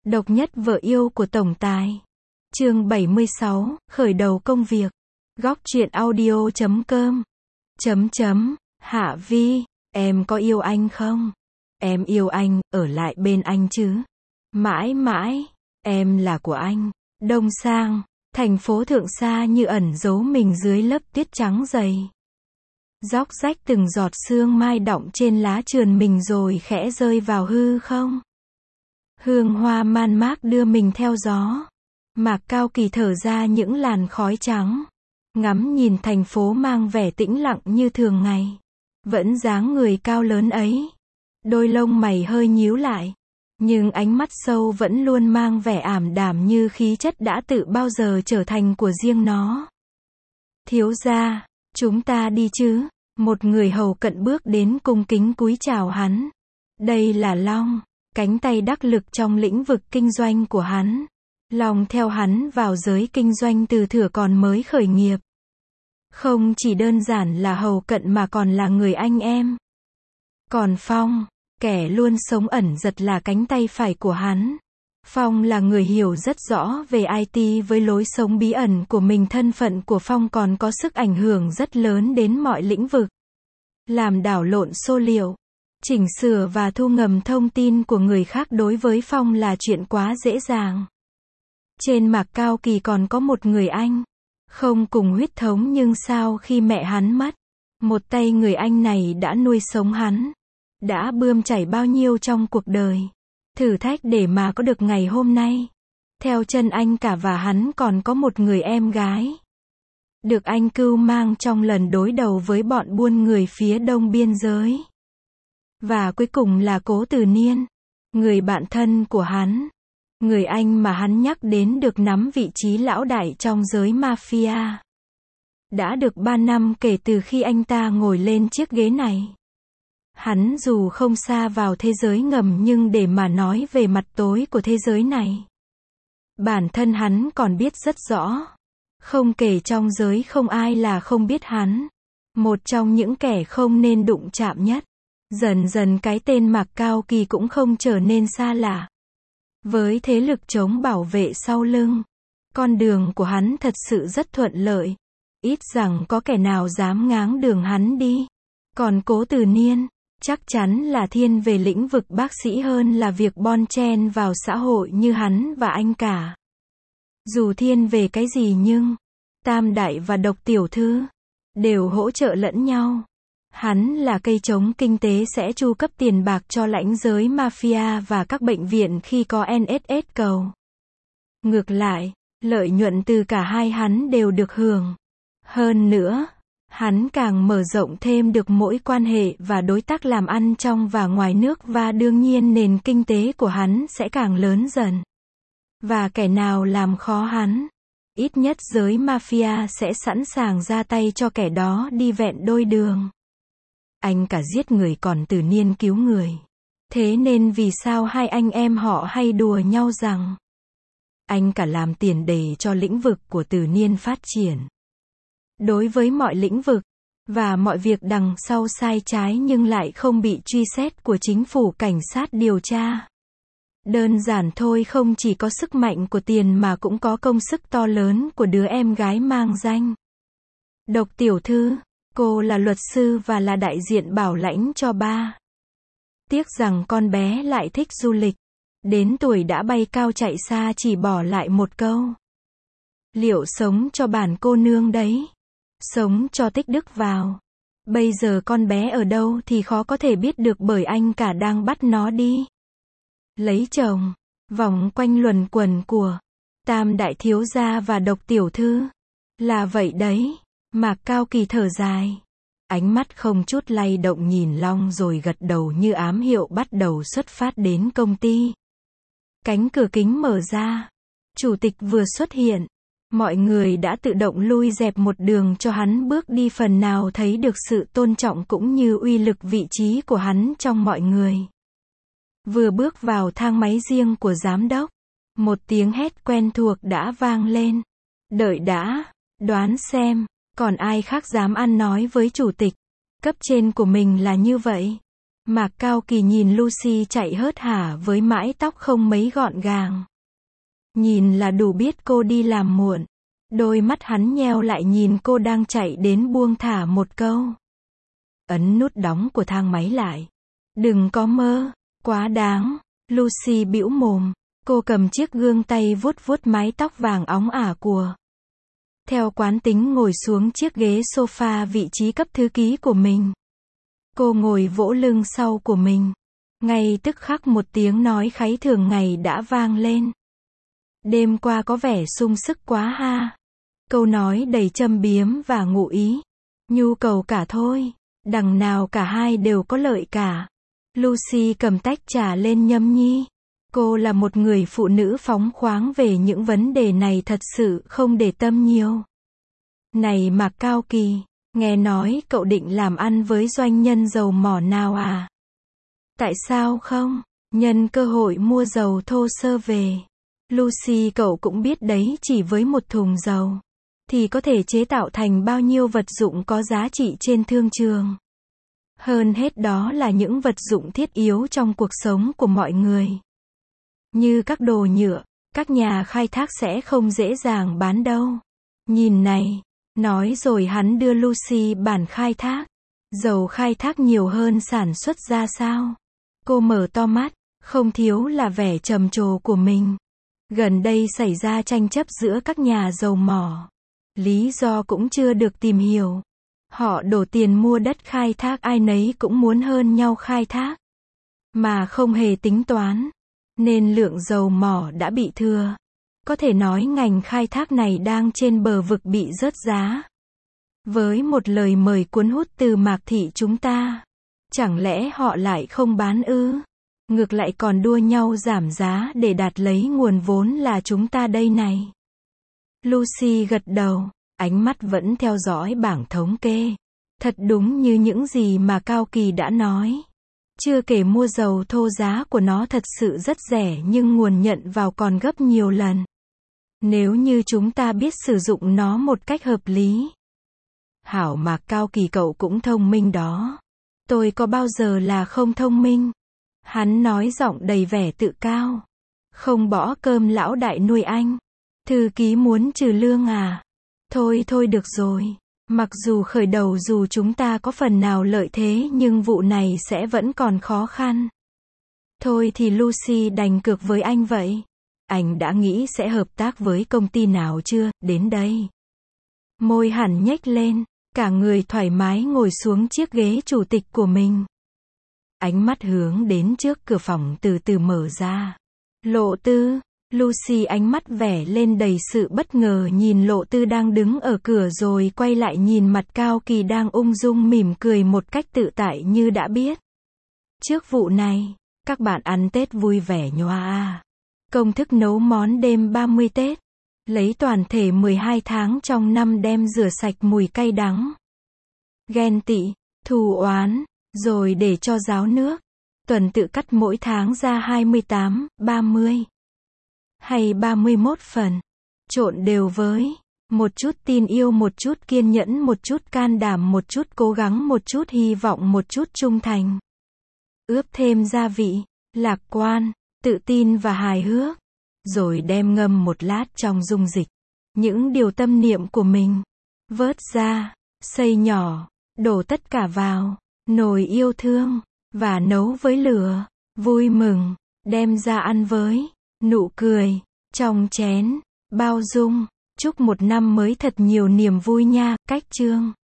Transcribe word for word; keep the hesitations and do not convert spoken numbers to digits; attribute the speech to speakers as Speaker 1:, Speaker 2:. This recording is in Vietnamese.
Speaker 1: Độc nhất vợ yêu của tổng tài. Chương bảy mươi sáu, khởi đầu công việc. Góc truyện audio chấm com. Chấm chấm, Hạ Vi, em có yêu anh không? Em yêu anh, ở lại bên anh chứ? Mãi mãi, em là của anh. Đông Sang, thành phố Thượng Sa như ẩn giấu mình dưới lớp tuyết trắng dày. Róc rách từng giọt sương mai đọng trên lá trườn mình rồi khẽ rơi vào hư không. Hương hoa man mác đưa mình theo gió. Mạc Cao Kỳ thở ra những làn khói trắng. Ngắm nhìn thành phố mang vẻ tĩnh lặng như thường ngày. Vẫn dáng người cao lớn ấy. Đôi lông mày hơi nhíu lại. Nhưng ánh mắt sâu vẫn luôn mang vẻ ảm đạm như khí chất đã tự bao giờ trở thành của riêng nó. Thiếu gia, chúng ta đi chứ? Một người hầu cận bước đến cung kính cúi chào hắn. Đây là Long, cánh tay đắc lực trong lĩnh vực kinh doanh của hắn. Long theo hắn vào giới kinh doanh từ thuở còn mới khởi nghiệp. Không chỉ đơn giản là hầu cận mà còn là người anh em. Còn Phong, kẻ luôn sống ẩn giật là cánh tay phải của hắn. Phong là người hiểu rất rõ về i tê với lối sống bí ẩn của mình. Thân phận của Phong còn có sức ảnh hưởng rất lớn đến mọi lĩnh vực. Làm đảo lộn số liệu, chỉnh sửa và thu ngầm thông tin của người khác đối với Phong là chuyện quá dễ dàng. Trên Mạc Cao Kỳ còn có một người anh. Không cùng huyết thống nhưng sau khi mẹ hắn mất, một tay người anh này đã nuôi sống hắn. Đã bươn chảy bao nhiêu trong cuộc đời. Thử thách để mà có được ngày hôm nay. Theo chân anh cả và hắn còn có một người em gái. Được anh cưu mang trong lần đối đầu với bọn buôn người phía đông biên giới. Và cuối cùng là Cố Từ Niên. Người bạn thân của hắn. Người anh mà hắn nhắc đến được nắm vị trí lão đại trong giới mafia. Đã được ba năm kể từ khi anh ta ngồi lên chiếc ghế này. Hắn dù không xa vào thế giới ngầm nhưng để mà nói về mặt tối của thế giới này. Bản thân hắn còn biết rất rõ. Không kể trong giới không ai là không biết hắn. Một trong những kẻ không nên đụng chạm nhất. Dần dần cái tên Mạc Cao Kỳ cũng không trở nên xa lạ. Với thế lực chống bảo vệ sau lưng, con đường của hắn thật sự rất thuận lợi. Ít rằng có kẻ nào dám ngáng đường hắn đi. Còn Cố Từ Niên, chắc chắn là thiên về lĩnh vực bác sĩ hơn là việc bon chen vào xã hội như hắn và anh cả. Dù thiên về cái gì nhưng, Tam Đại và Độc Tiểu Thư, đều hỗ trợ lẫn nhau. Hắn là cây trống kinh tế sẽ chu cấp tiền bạc cho lãnh giới mafia và các bệnh viện khi có en ét ét cầu. Ngược lại, lợi nhuận từ cả hai hắn đều được hưởng. Hơn nữa, hắn càng mở rộng thêm được mối quan hệ và đối tác làm ăn trong và ngoài nước và đương nhiên nền kinh tế của hắn sẽ càng lớn dần. Và kẻ nào làm khó hắn, ít nhất giới mafia sẽ sẵn sàng ra tay cho kẻ đó đi vẹn đôi đường. Anh cả giết người còn Từ Niên cứu người. Thế nên vì sao hai anh em họ hay đùa nhau rằng anh cả làm tiền đề cho lĩnh vực của Từ Niên phát triển. Đối với mọi lĩnh vực, và mọi việc đằng sau sai trái nhưng lại không bị truy xét của chính phủ cảnh sát điều tra. Đơn giản thôi, không chỉ có sức mạnh của tiền mà cũng có công sức to lớn của đứa em gái mang danh Độc Tiểu Thư. Cô là luật sư và là đại diện bảo lãnh cho ba. Tiếc rằng con bé lại thích du lịch. Đến tuổi đã bay cao chạy xa chỉ bỏ lại một câu. Liệu sống cho bản cô nương đấy? Sống cho tích đức vào. Bây giờ con bé ở đâu thì khó có thể biết được bởi anh cả đang bắt nó đi lấy chồng. Vòng quanh luẩn quẩn của Tam Đại thiếu gia và Độc Tiểu Thư. Là vậy đấy. Mạc Cao Kỳ thở dài. Ánh mắt không chút lay động nhìn Long rồi gật đầu như ám hiệu bắt đầu xuất phát đến công ty. Cánh cửa kính mở ra. Chủ tịch vừa xuất hiện. Mọi người đã tự động lui dẹp một đường cho hắn bước đi, phần nào thấy được sự tôn trọng cũng như uy lực vị trí của hắn trong mọi người. Vừa bước vào thang máy riêng của giám đốc, một tiếng hét quen thuộc đã vang lên. Đợi đã, đoán xem, còn ai khác dám ăn nói với chủ tịch cấp trên của mình là như vậy. Mạc Cao Kỳ nhìn Lucy chạy hớt hả với mái tóc không mấy gọn gàng. Nhìn là đủ biết cô đi làm muộn. Đôi mắt hắn nheo lại nhìn cô đang chạy đến buông thả một câu. Ấn nút đóng của thang máy lại. Đừng có mơ, quá đáng. Lucy bĩu mồm. Cô cầm chiếc gương tay vuốt vuốt mái tóc vàng óng ả của. Theo quán tính ngồi xuống chiếc ghế sofa vị trí cấp thư ký của mình. Cô ngồi vỗ lưng sau của mình. Ngay tức khắc một tiếng nói kháy thường ngày đã vang lên. Đêm qua có vẻ sung sức quá ha. Câu nói đầy châm biếm và ngụ ý. Nhu cầu cả thôi. Đằng nào cả hai đều có lợi cả. Lucy cầm tách trà lên nhâm nhi. Cô là một người phụ nữ phóng khoáng về những vấn đề này thật sự không để tâm nhiều. Này Mạc Cao Kỳ, nghe nói cậu định làm ăn với doanh nhân dầu mỏ nào à? Tại sao không? Nhân cơ hội mua dầu thô sơ về. Lucy, cậu cũng biết đấy, chỉ với một thùng dầu thì có thể chế tạo thành bao nhiêu vật dụng có giá trị trên thương trường. Hơn hết đó là những vật dụng thiết yếu trong cuộc sống của mọi người. Như các đồ nhựa, các nhà khai thác sẽ không dễ dàng bán đâu. Nhìn này, nói rồi hắn đưa Lucy bản khai thác. Dầu khai thác nhiều hơn sản xuất ra sao? Cô mở to mắt, không thiếu là vẻ trầm trồ của mình. Gần đây xảy ra tranh chấp giữa các nhà dầu mỏ. Lý do cũng chưa được tìm hiểu. Họ đổ tiền mua đất khai thác, ai nấy cũng muốn hơn nhau khai thác. Mà không hề tính toán. Nên lượng dầu mỏ đã bị thừa. Có thể nói ngành khai thác này đang trên bờ vực bị rớt giá. Với một lời mời cuốn hút từ Mạc thị chúng ta, chẳng lẽ họ lại không bán ư? Ngược lại còn đua nhau giảm giá để đạt lấy nguồn vốn là chúng ta đây này. Lucy gật đầu, ánh mắt vẫn theo dõi bảng thống kê. Thật đúng như những gì mà Cao Kỳ đã nói. Chưa kể mua dầu thô giá của nó thật sự rất rẻ nhưng nguồn nhận vào còn gấp nhiều lần. Nếu như chúng ta biết sử dụng nó một cách hợp lý. Hảo Mạc Cao Kỳ, cậu cũng thông minh đó. Tôi có bao giờ là không thông minh? Hắn nói giọng đầy vẻ tự cao. Không bỏ cơm lão đại nuôi anh. Thư ký muốn trừ lương à? Thôi thôi được rồi. Mặc dù khởi đầu dù chúng ta có phần nào lợi thế nhưng vụ này sẽ vẫn còn khó khăn. Thôi thì Lucy đành cược với anh vậy. Anh đã nghĩ sẽ hợp tác với công ty nào chưa, đến đây. Môi hẳn nhếch lên, cả người thoải mái ngồi xuống chiếc ghế chủ tịch của mình. Ánh mắt hướng đến trước cửa phòng từ từ mở ra. Lộ Tư. Lucy ánh mắt vẻ lên đầy sự bất ngờ nhìn Lộ Tư đang đứng ở cửa rồi quay lại nhìn mặt Cao Kỳ đang ung dung mỉm cười một cách tự tại như đã biết. Trước vụ này, các bạn ăn Tết vui vẻ nhòa à. Công thức nấu món đêm ba mươi Tết. Lấy toàn thể mười hai tháng trong năm đem rửa sạch mùi cay đắng. Ghen tị, thù oán, rồi để cho ráo nước. Tuần tự cắt mỗi tháng ra hai mươi tám, ba mươi. Hay ba mươi mốt phần. Trộn đều với một chút tin yêu, một chút kiên nhẫn, một chút can đảm, một chút cố gắng, một chút hy vọng, một chút trung thành. Ướp thêm gia vị, lạc quan, tự tin và hài hước. Rồi đem ngâm một lát trong dung dịch. Những điều tâm niệm của mình. Vớt ra, xay nhỏ, đổ tất cả vào nồi yêu thương. Và nấu với lửa vui mừng. Đem ra ăn với nụ cười trong chén, bao dung. Chúc một năm mới thật nhiều niềm vui nha. Cách chương